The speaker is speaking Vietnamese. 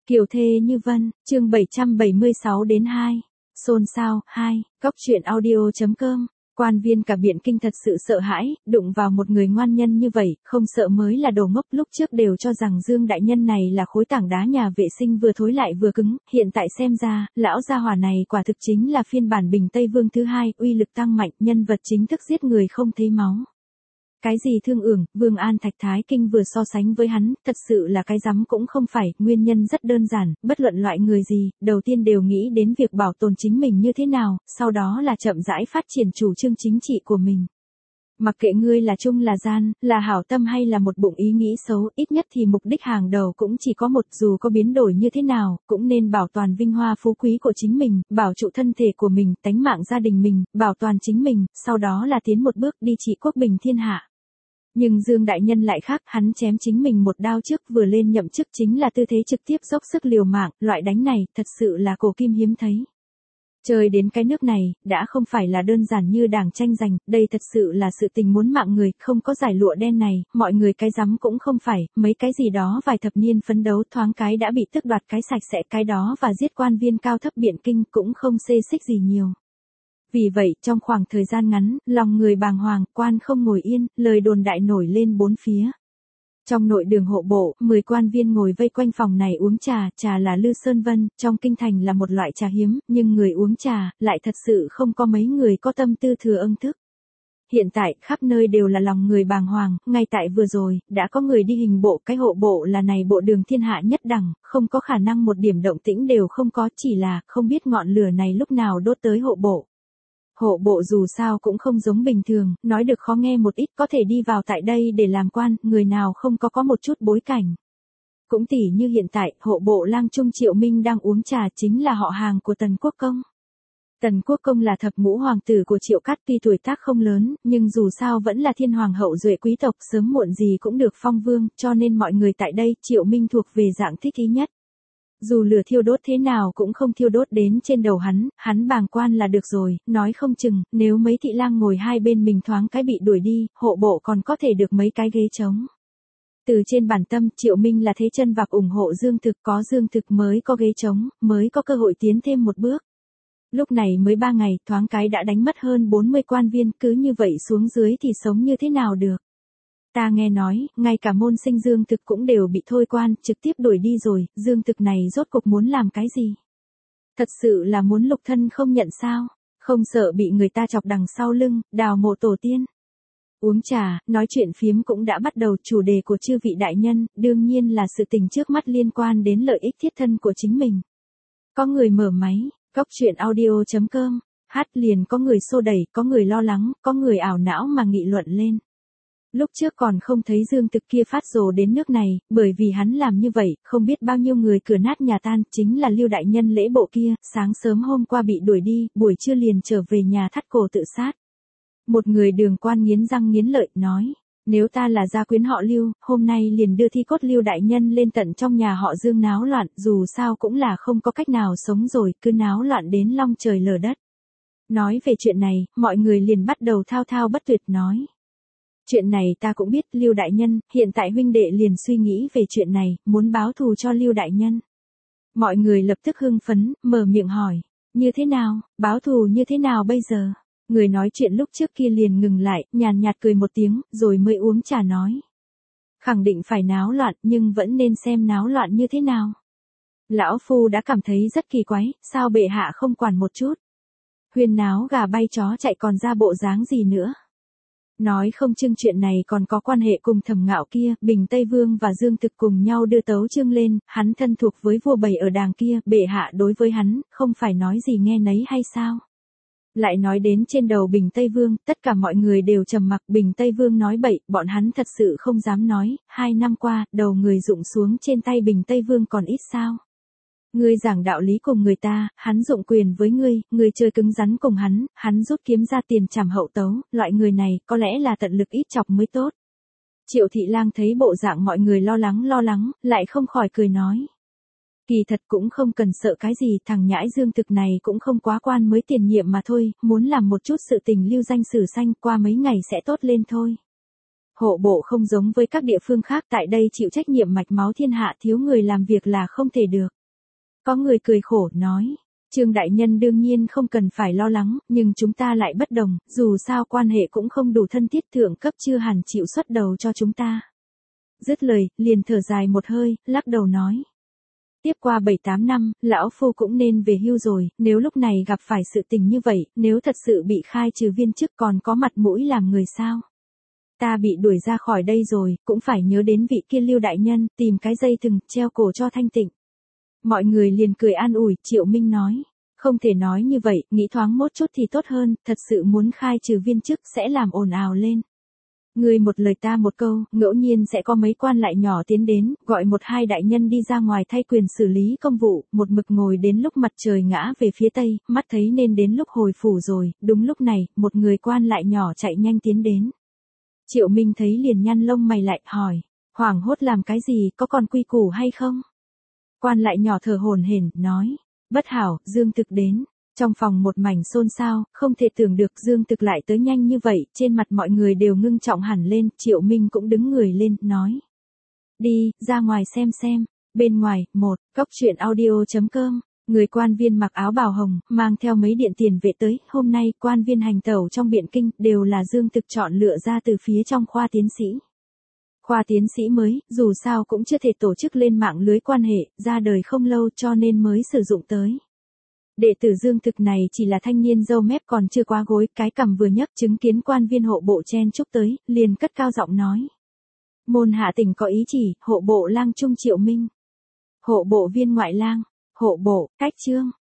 Kiều thê như vân, chương 776 đến 2. Xôn xao, 2, Cóc truyện audio.com. Quan viên cả Biện Kinh thật sự sợ hãi, đụng vào một người ngoan nhân như vậy, không sợ mới là đồ ngốc. Lúc trước đều cho rằng Dương đại nhân này là khối tảng đá nhà vệ sinh vừa thối lại vừa cứng, hiện tại xem ra, lão gia hỏa này quả thực chính là phiên bản Bình Tây Vương thứ hai, uy lực tăng mạnh, nhân vật chính thức giết người không thấy máu. Cái gì Thương Ưởng, Vương An Thạch Thái Kinh vừa so sánh với hắn, thật sự là cái rắm cũng không phải, nguyên nhân rất đơn giản, bất luận loại người gì, đầu tiên đều nghĩ đến việc bảo tồn chính mình như thế nào, sau đó là chậm rãi phát triển chủ trương chính trị của mình. Mặc kệ ngươi là trung là gian, là hảo tâm hay là một bụng ý nghĩ xấu, ít nhất thì mục đích hàng đầu cũng chỉ có một, dù có biến đổi như thế nào, cũng nên bảo toàn vinh hoa phú quý của chính mình, bảo trụ thân thể của mình, tánh mạng gia đình mình, bảo toàn chính mình, sau đó là tiến một bước đi trị quốc bình thiên hạ. Nhưng Dương đại nhân lại khác, hắn chém chính mình một đao trước, vừa lên nhậm chức chính là tư thế trực tiếp dốc sức liều mạng, loại đánh này, thật sự là cổ kim hiếm thấy. Chơi đến cái nước này, đã không phải là đơn giản như đảng tranh giành, đây thật sự là sự tình muốn mạng người, không có giải lụa đen này, mọi người cái rắm cũng không phải, mấy cái gì đó vài thập niên phấn đấu thoáng cái đã bị tước đoạt cái sạch sẽ cái đó và giết quan viên cao thấp Biện Kinh cũng không xê xích gì nhiều. Vì vậy, trong khoảng thời gian ngắn, lòng người bàng hoàng, quan không ngồi yên, lời đồn đại nổi lên bốn phía. Trong nội đường hộ bộ, 10 quan viên ngồi vây quanh phòng này uống trà, trà là Lư Sơn Vân, trong kinh thành là một loại trà hiếm, nhưng người uống trà, lại thật sự không có mấy người có tâm tư thừa ân thức. Hiện tại, khắp nơi đều là lòng người bàng hoàng, ngay tại vừa rồi, đã có người đi hình bộ, cái hộ bộ là này bộ đường thiên hạ nhất đẳng, không có khả năng một điểm động tĩnh đều không có, chỉ là, không biết ngọn lửa này lúc nào đốt tới hộ bộ. Hộ bộ dù sao cũng không giống bình thường, nói được khó nghe một ít, có thể đi vào tại đây để làm quan, người nào không có một chút bối cảnh. Cũng tỉ như hiện tại, hộ bộ lang trung Triệu Minh đang uống trà chính là họ hàng của Tần Quốc Công. Tần Quốc Công là thập ngũ hoàng tử của Triệu Cát, tuy tuổi tác không lớn, nhưng dù sao vẫn là thiên hoàng hậu duệ quý tộc, sớm muộn gì cũng được phong vương, cho nên mọi người tại đây, Triệu Minh thuộc về dạng thích ý nhất. Dù lửa thiêu đốt thế nào cũng không thiêu đốt đến trên đầu hắn bàng quan là được rồi, nói không chừng, nếu mấy thị lang ngồi hai bên mình thoáng cái bị đuổi đi, hộ bộ còn có thể được mấy cái ghế trống. Từ trên bản tâm, Triệu Minh là thế chân vạc ủng hộ Dương Thực, có Dương Thực mới có ghế trống, mới có cơ hội tiến thêm một bước. Lúc này mới 3 ngày, thoáng cái đã đánh mất hơn 40 quan viên, cứ như vậy xuống dưới thì sống như thế nào được. Ta nghe nói, ngay cả môn sinh Dương Thực cũng đều bị thôi quan, trực tiếp đuổi đi rồi, Dương Thực này rốt cuộc muốn làm cái gì? Thật sự là muốn lục thân không nhận sao? Không sợ bị người ta chọc đằng sau lưng, đào mộ tổ tiên. Uống trà, nói chuyện phiếm cũng đã bắt đầu, chủ đề của chư vị đại nhân, đương nhiên là sự tình trước mắt liên quan đến lợi ích thiết thân của chính mình. Có người mở máy, Cóc truyện audio.com, hát liền có người xô đẩy, có người lo lắng, có người ảo não mà nghị luận lên. Lúc trước còn không thấy Dương Thực kia phát rồ đến nước này, bởi vì hắn làm như vậy, không biết bao nhiêu người cửa nát nhà tan, chính là Lưu đại nhân lễ bộ kia, sáng sớm hôm qua bị đuổi đi, buổi trưa liền trở về nhà thắt cổ tự sát. Một người đường quan nghiến răng nghiến lợi, nói, nếu ta là gia quyến họ Lưu, hôm nay liền đưa thi cốt Lưu đại nhân lên tận trong nhà họ Dương náo loạn, dù sao cũng là không có cách nào sống rồi, cứ náo loạn đến long trời lở đất. Nói về chuyện này, mọi người liền bắt đầu thao thao bất tuyệt nói. Chuyện này ta cũng biết, Lưu đại nhân, hiện tại huynh đệ liền suy nghĩ về chuyện này, muốn báo thù cho Lưu đại nhân. Mọi người lập tức hưng phấn, mở miệng hỏi, như thế nào, báo thù như thế nào bây giờ? Người nói chuyện lúc trước kia liền ngừng lại, nhàn nhạt cười một tiếng, rồi mới uống trà nói. Khẳng định phải náo loạn, nhưng vẫn nên xem náo loạn như thế nào. Lão Phu đã cảm thấy rất kỳ quái, sao bệ hạ không quản một chút? Huyên náo gà bay chó chạy còn ra bộ dáng gì nữa? Nói không chừng chuyện này còn có quan hệ cùng Thẩm Ngạo kia, Bình Tây Vương và Dương Thực cùng nhau đưa tấu chương lên, hắn thân thuộc với vua Bày ở đàng kia, bệ hạ đối với hắn, không phải nói gì nghe nấy hay sao? Lại nói đến trên đầu Bình Tây Vương, tất cả mọi người đều trầm mặc, Bình Tây Vương nói bậy, bọn hắn thật sự không dám nói, 2 năm qua, đầu người rụng xuống trên tay Bình Tây Vương còn ít sao? Ngươi giảng đạo lý cùng người ta, hắn dụng quyền với ngươi chơi cứng rắn cùng hắn rút kiếm ra tiền trảm hậu tấu, loại người này, có lẽ là tận lực ít chọc mới tốt. Triệu Thị Lang thấy bộ dạng mọi người lo lắng, lại không khỏi cười nói. Kỳ thật cũng không cần sợ cái gì, thằng nhãi Dương Thực này cũng không quá quan mới tiền nhiệm mà thôi, muốn làm một chút sự tình lưu danh sử xanh, qua mấy ngày sẽ tốt lên thôi. Hộ bộ không giống với các địa phương khác, tại đây chịu trách nhiệm mạch máu thiên hạ, thiếu người làm việc là không thể được. Có người cười khổ, nói. Trương đại nhân đương nhiên không cần phải lo lắng, nhưng chúng ta lại bất đồng, dù sao quan hệ cũng không đủ thân thiết, thượng cấp chưa hẳn chịu xuất đầu cho chúng ta. Dứt lời, liền thở dài một hơi, lắc đầu nói. Tiếp qua 7-8 năm, lão phu cũng nên về hưu rồi, nếu lúc này gặp phải sự tình như vậy, nếu thật sự bị khai trừ viên chức còn có mặt mũi làm người sao? Ta bị đuổi ra khỏi đây rồi, cũng phải nhớ đến vị kia Lưu đại nhân, tìm cái dây thừng, treo cổ cho thanh tịnh. Mọi người liền cười an ủi, Triệu Minh nói. Không thể nói như vậy, nghĩ thoáng một chút thì tốt hơn, thật sự muốn khai trừ viên chức sẽ làm ồn ào lên. Người một lời ta một câu, ngẫu nhiên sẽ có mấy quan lại nhỏ tiến đến, gọi 1-2 đại nhân đi ra ngoài thay quyền xử lý công vụ, một mực ngồi đến lúc mặt trời ngã về phía tây, mắt thấy nên đến lúc hồi phủ rồi, đúng lúc này, một người quan lại nhỏ chạy nhanh tiến đến. Triệu Minh thấy liền nhăn lông mày lại, hỏi, hoảng hốt làm cái gì, có còn quy củ hay không? Quan lại nhỏ thở hổn hển, nói, bất hảo, Dương Thực đến. Trong phòng một mảnh xôn xao, không thể tưởng được Dương Thực lại tới nhanh như vậy, trên mặt mọi người đều ngưng trọng hẳn lên, Triệu Minh cũng đứng người lên, nói. Đi, ra ngoài xem. Bên ngoài, Cóc truyện audio.com, người quan viên mặc áo bào hồng, mang theo mấy điện tiền vệ tới, hôm nay quan viên hành tẩu trong Biện Kinh, đều là Dương Thực chọn lựa ra từ phía trong khoa tiến sĩ. Khoa tiến sĩ mới, dù sao cũng chưa thể tổ chức lên mạng lưới quan hệ, ra đời không lâu cho nên mới sử dụng tới. Đệ tử Dương Thực này chỉ là thanh niên râu mép còn chưa quá gối, cái cằm vừa nhấc, chứng kiến quan viên hộ bộ chen chúc tới, liền cất cao giọng nói. Môn hạ tỉnh có ý chỉ, hộ bộ lang trung Triệu Minh. Hộ bộ viên ngoại lang, hộ bộ, cách trương.